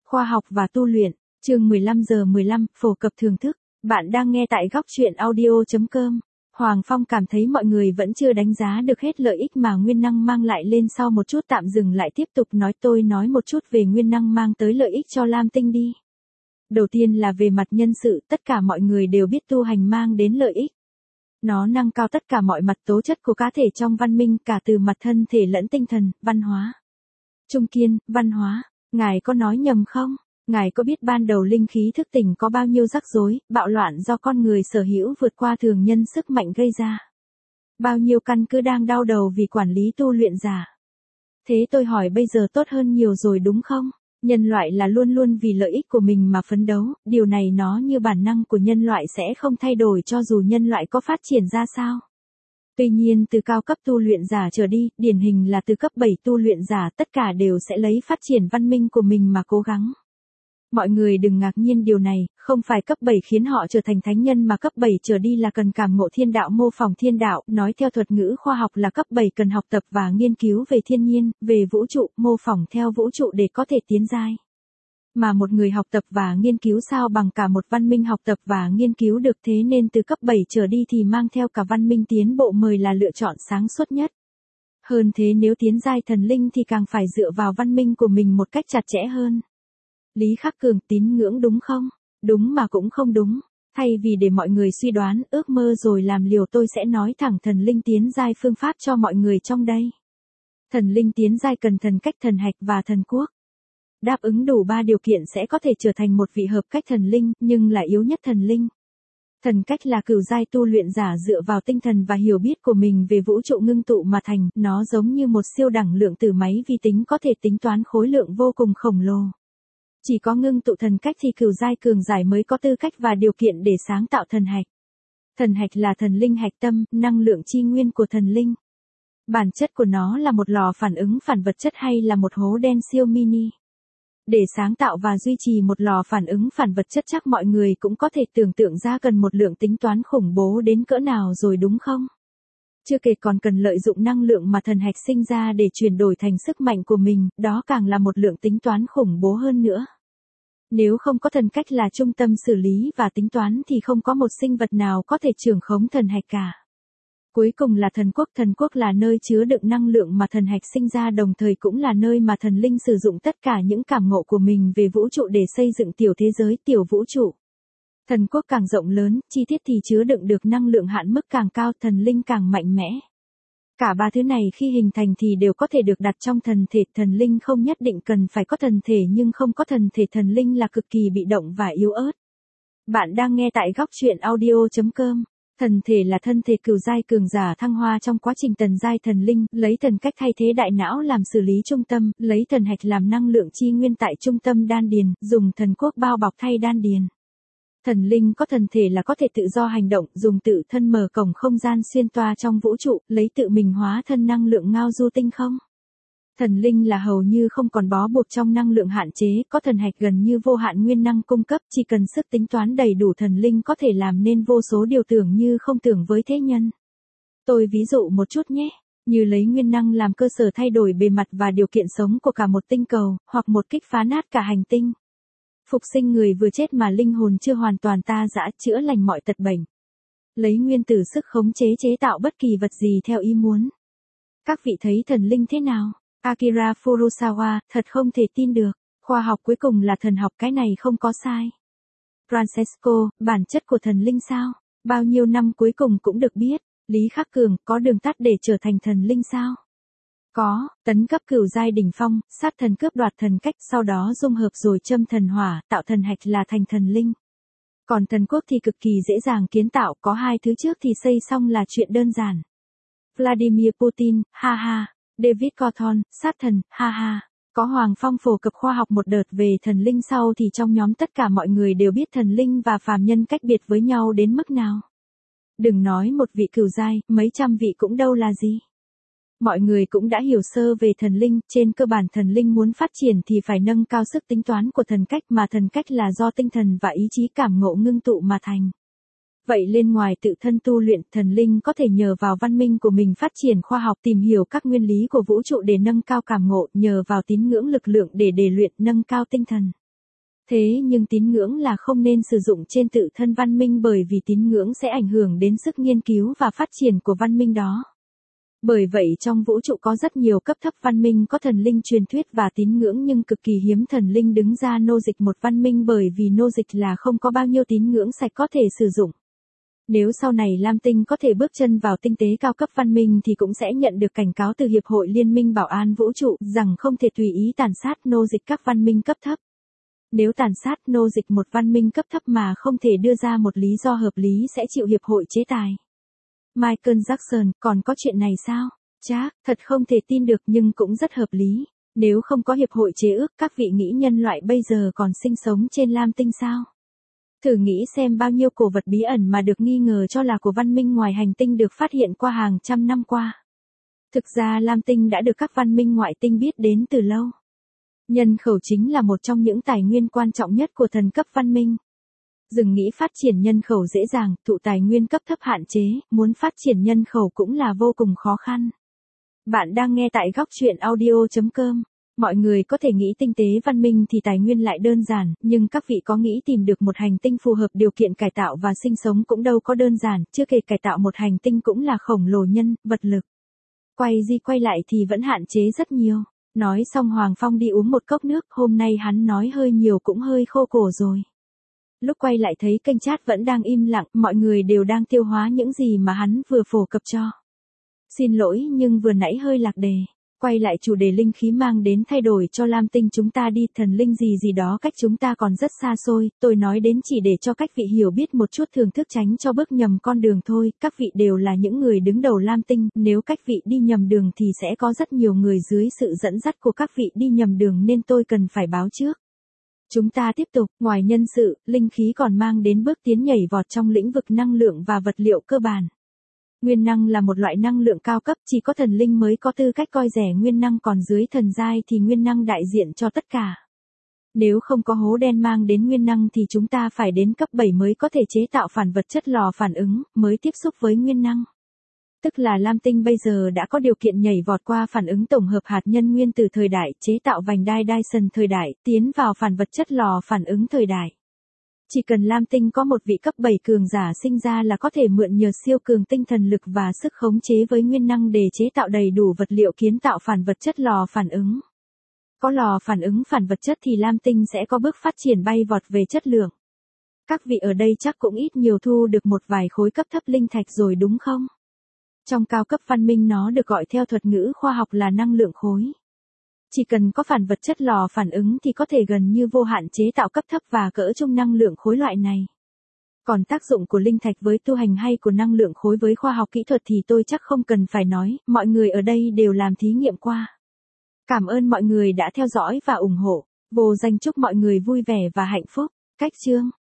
Khoa học và tu luyện, chương 15:15, phổ cập thưởng thức. Bạn đang nghe tại góc truyện audio.com. Hoàng Phong cảm thấy mọi người vẫn chưa đánh giá được hết lợi ích mà nguyên năng mang lại lên, sau một chút tạm dừng lại tiếp tục nói, tôi nói một chút về nguyên năng mang tới lợi ích cho Lam Tinh đi. Đầu tiên là về mặt nhân sự, tất cả mọi người đều biết tu hành mang đến lợi ích. Nó nâng cao tất cả mọi mặt tố chất của cá thể trong văn minh, cả từ mặt thân thể lẫn tinh thần, văn hóa. Trung Kiên, văn hóa, ngài có nói nhầm không? Ngài có biết ban đầu linh khí thức tỉnh có bao nhiêu rắc rối, bạo loạn do con người sở hữu vượt qua thường nhân sức mạnh gây ra? Bao nhiêu căn cứ đang đau đầu vì quản lý tu luyện giả? Thế tôi hỏi bây giờ tốt hơn nhiều rồi đúng không? Nhân loại là luôn luôn vì lợi ích của mình mà phấn đấu, điều này nó như bản năng của nhân loại sẽ không thay đổi cho dù nhân loại có phát triển ra sao. Tuy nhiên từ cao cấp tu luyện giả trở đi, điển hình là từ cấp 7 tu luyện giả, tất cả đều sẽ lấy phát triển văn minh của mình mà cố gắng. Mọi người đừng ngạc nhiên điều này, không phải cấp 7 khiến họ trở thành thánh nhân mà cấp 7 trở đi là cần cảm ngộ thiên đạo, mô phỏng thiên đạo, nói theo thuật ngữ khoa học là cấp 7 cần học tập và nghiên cứu về thiên nhiên, về vũ trụ, mô phỏng theo vũ trụ để có thể tiến giai. Mà một người học tập và nghiên cứu sao bằng cả một văn minh học tập và nghiên cứu được, thế nên từ cấp 7 trở đi thì mang theo cả văn minh tiến bộ mời là lựa chọn sáng suốt nhất. Hơn thế nếu tiến giai thần linh thì càng phải dựa vào văn minh của mình một cách chặt chẽ hơn. Lý Khắc Cường, tín ngưỡng đúng không? Đúng mà cũng không đúng. Thay vì để mọi người suy đoán, ước mơ rồi làm liều, tôi sẽ nói thẳng thần linh tiến giai phương pháp cho mọi người trong đây. Thần linh tiến giai cần thần cách, thần hạch và thần quốc. Đáp ứng đủ 3 điều kiện sẽ có thể trở thành một vị hợp cách thần linh, nhưng là yếu nhất thần linh. Thần cách là cửu giai tu luyện giả dựa vào tinh thần và hiểu biết của mình về vũ trụ ngưng tụ mà thành, nó giống như một siêu đẳng lượng tử máy vi tính có thể tính toán khối lượng vô cùng khổng lồ. Chỉ có ngưng tụ thần cách thì cửu giai cường giải mới có tư cách và điều kiện để sáng tạo thần hạch. Thần hạch là thần linh hạch tâm, năng lượng chi nguyên của thần linh. Bản chất của nó là một lò phản ứng phản vật chất hay là một hố đen siêu mini. Để sáng tạo và duy trì một lò phản ứng phản vật chất chắc mọi người cũng có thể tưởng tượng ra cần một lượng tính toán khủng bố đến cỡ nào rồi đúng không? Chưa kể còn cần lợi dụng năng lượng mà thần hạch sinh ra để chuyển đổi thành sức mạnh của mình, đó càng là một lượng tính toán khủng bố hơn nữa. Nếu không có thần cách là trung tâm xử lý và tính toán thì không có một sinh vật nào có thể trưởng khống thần hạch cả. Cuối cùng là thần quốc là nơi chứa đựng năng lượng mà thần hạch sinh ra, đồng thời cũng là nơi mà thần linh sử dụng tất cả những cảm ngộ của mình về vũ trụ để xây dựng tiểu thế giới, tiểu vũ trụ. Thần quốc càng rộng lớn, chi tiết thì chứa đựng được năng lượng hạn mức càng cao, thần linh càng mạnh mẽ. Cả 3 thứ này khi hình thành thì đều có thể được đặt trong thần thể, thần linh không nhất định cần phải có thần thể, nhưng không có thần thể thần linh là cực kỳ bị động và yếu ớt. Bạn đang nghe tại góc truyện audio.com. Thần thể là thân thể cửu giai cường giả thăng hoa trong quá trình tần giai thần linh, lấy thần cách thay thế đại não làm xử lý trung tâm, lấy thần hạch làm năng lượng chi nguyên tại trung tâm đan điền, dùng thần quốc bao bọc thay đan điền. Thần linh có thần thể là có thể tự do hành động, dùng tự thân mở cổng không gian xuyên toa trong vũ trụ, lấy tự mình hóa thân năng lượng ngao du tinh không. Thần linh là hầu như không còn bó buộc trong năng lượng hạn chế, có thần hạch gần như vô hạn nguyên năng cung cấp, chỉ cần sức tính toán đầy đủ thần linh có thể làm nên vô số điều tưởng như không tưởng với thế nhân. Tôi ví dụ một chút nhé, như lấy nguyên năng làm cơ sở thay đổi bề mặt và điều kiện sống của cả một tinh cầu, hoặc một kích phá nát cả hành tinh. Phục sinh người vừa chết mà linh hồn chưa hoàn toàn ta dã, chữa lành mọi tật bệnh. Lấy nguyên tử sức khống chế chế tạo bất kỳ vật gì theo ý muốn. Các vị thấy thần linh thế nào? Akira Furusawa, thật không thể tin được. Khoa học cuối cùng là thần học, cái này không có sai. Francesco, bản chất của thần linh sao? Bao nhiêu năm cuối cùng cũng được biết. Lý Khắc Cường, có đường tắt để trở thành thần linh sao? Có, tấn cấp cửu giai đỉnh phong, sát thần cướp đoạt thần cách, sau đó dung hợp rồi châm thần hỏa, tạo thần hạch là thành thần linh. Còn thần quốc thì cực kỳ dễ dàng kiến tạo, có 2 thứ trước thì xây xong là chuyện đơn giản. Vladimir Putin, ha ha. David Cawthon, sát thần, ha ha. Có Hoàng Phong phổ cập khoa học một đợt về thần linh sau thì trong nhóm tất cả mọi người đều biết thần linh và phàm nhân cách biệt với nhau đến mức nào. Đừng nói một vị cửu giai, mấy trăm vị cũng đâu là gì. Mọi người cũng đã hiểu sơ về thần linh, trên cơ bản thần linh muốn phát triển thì phải nâng cao sức tính toán của thần cách, mà thần cách là do tinh thần và ý chí cảm ngộ ngưng tụ mà thành. Vậy lên ngoài tự thân tu luyện, thần linh có thể nhờ vào văn minh của mình phát triển khoa học, tìm hiểu các nguyên lý của vũ trụ để nâng cao cảm ngộ, nhờ vào tín ngưỡng lực lượng để luyện nâng cao tinh thần. Thế nhưng tín ngưỡng là không nên sử dụng trên tự thân văn minh bởi vì tín ngưỡng sẽ ảnh hưởng đến sức nghiên cứu và phát triển của văn minh đó. Bởi vậy trong vũ trụ có rất nhiều cấp thấp văn minh có thần linh truyền thuyết và tín ngưỡng nhưng cực kỳ hiếm thần linh đứng ra nô dịch một văn minh bởi vì nô dịch là không có bao nhiêu tín ngưỡng sạch có thể sử dụng. Nếu sau này Lam Tinh có thể bước chân vào tinh tế cao cấp văn minh thì cũng sẽ nhận được cảnh cáo từ Hiệp hội Liên minh Bảo an Vũ trụ rằng không thể tùy ý tàn sát nô dịch các văn minh cấp thấp. Nếu tàn sát nô dịch một văn minh cấp thấp mà không thể đưa ra một lý do hợp lý sẽ chịu Hiệp hội chế tài. Michael Jackson, còn có chuyện này sao? Chác, thật không thể tin được nhưng cũng rất hợp lý. Nếu không có Hiệp hội chế ước các vị nghĩ nhân loại bây giờ còn sinh sống trên Lam Tinh sao? Thử nghĩ xem bao nhiêu cổ vật bí ẩn mà được nghi ngờ cho là của văn minh ngoài hành tinh được phát hiện qua hàng trăm năm qua. Thực ra Lam Tinh đã được các văn minh ngoại tinh biết đến từ lâu. Nhân khẩu chính là một trong những tài nguyên quan trọng nhất của thần cấp văn minh. Đừng nghĩ phát triển nhân khẩu dễ dàng, thụ tài nguyên cấp thấp hạn chế, muốn phát triển nhân khẩu cũng là vô cùng khó khăn. Bạn đang nghe tại góc truyện audio.com. Mọi người có thể nghĩ tinh tế văn minh thì tài nguyên lại đơn giản, nhưng các vị có nghĩ tìm được một hành tinh phù hợp điều kiện cải tạo và sinh sống cũng đâu có đơn giản, chưa kể cải tạo một hành tinh cũng là khổng lồ nhân, vật lực. Quay lại thì vẫn hạn chế rất nhiều. Nói xong Hoàng Phong đi uống một cốc nước, hôm nay hắn nói hơi nhiều cũng hơi khô cổ rồi. Lúc quay lại thấy kênh chat vẫn đang im lặng, mọi người đều đang tiêu hóa những gì mà hắn vừa phổ cập cho. Xin lỗi nhưng vừa nãy hơi lạc đề. Quay lại chủ đề linh khí mang đến thay đổi cho Lam Tinh chúng ta đi, thần linh gì đó cách chúng ta còn rất xa xôi, tôi nói đến chỉ để cho các vị hiểu biết một chút thưởng thức tránh cho bước nhầm con đường thôi, các vị đều là những người đứng đầu Lam Tinh, nếu các vị đi nhầm đường thì sẽ có rất nhiều người dưới sự dẫn dắt của các vị đi nhầm đường nên tôi cần phải báo trước. Chúng ta tiếp tục, ngoài nhân sự, linh khí còn mang đến bước tiến nhảy vọt trong lĩnh vực năng lượng và vật liệu cơ bản. Nguyên năng là một loại năng lượng cao cấp, chỉ có thần linh mới có tư cách coi rẻ nguyên năng, còn dưới thần giai thì nguyên năng đại diện cho tất cả. Nếu không có hố đen mang đến nguyên năng thì chúng ta phải đến cấp 7 mới có thể chế tạo phản vật chất lò phản ứng, mới tiếp xúc với nguyên năng. Tức là Lam Tinh bây giờ đã có điều kiện nhảy vọt qua phản ứng tổng hợp hạt nhân nguyên tử thời đại, chế tạo vành đai Dyson thời đại, tiến vào phản vật chất lò phản ứng thời đại. Chỉ cần Lam Tinh có một vị cấp 7 cường giả sinh ra là có thể mượn nhờ siêu cường tinh thần lực và sức khống chế với nguyên năng để chế tạo đầy đủ vật liệu kiến tạo phản vật chất lò phản ứng. Có lò phản ứng phản vật chất thì Lam Tinh sẽ có bước phát triển bay vọt về chất lượng. Các vị ở đây chắc cũng ít nhiều thu được một vài khối cấp thấp linh thạch rồi đúng không? Trong cao cấp văn minh nó được gọi theo thuật ngữ khoa học là năng lượng khối. Chỉ cần có phản vật chất lò phản ứng thì có thể gần như vô hạn chế tạo cấp thấp và cỡ trung năng lượng khối loại này. Còn tác dụng của linh thạch với tu hành hay của năng lượng khối với khoa học kỹ thuật thì tôi chắc không cần phải nói, mọi người ở đây đều làm thí nghiệm qua. Cảm ơn mọi người đã theo dõi và ủng hộ. Vô danh chúc mọi người vui vẻ và hạnh phúc. Cách chương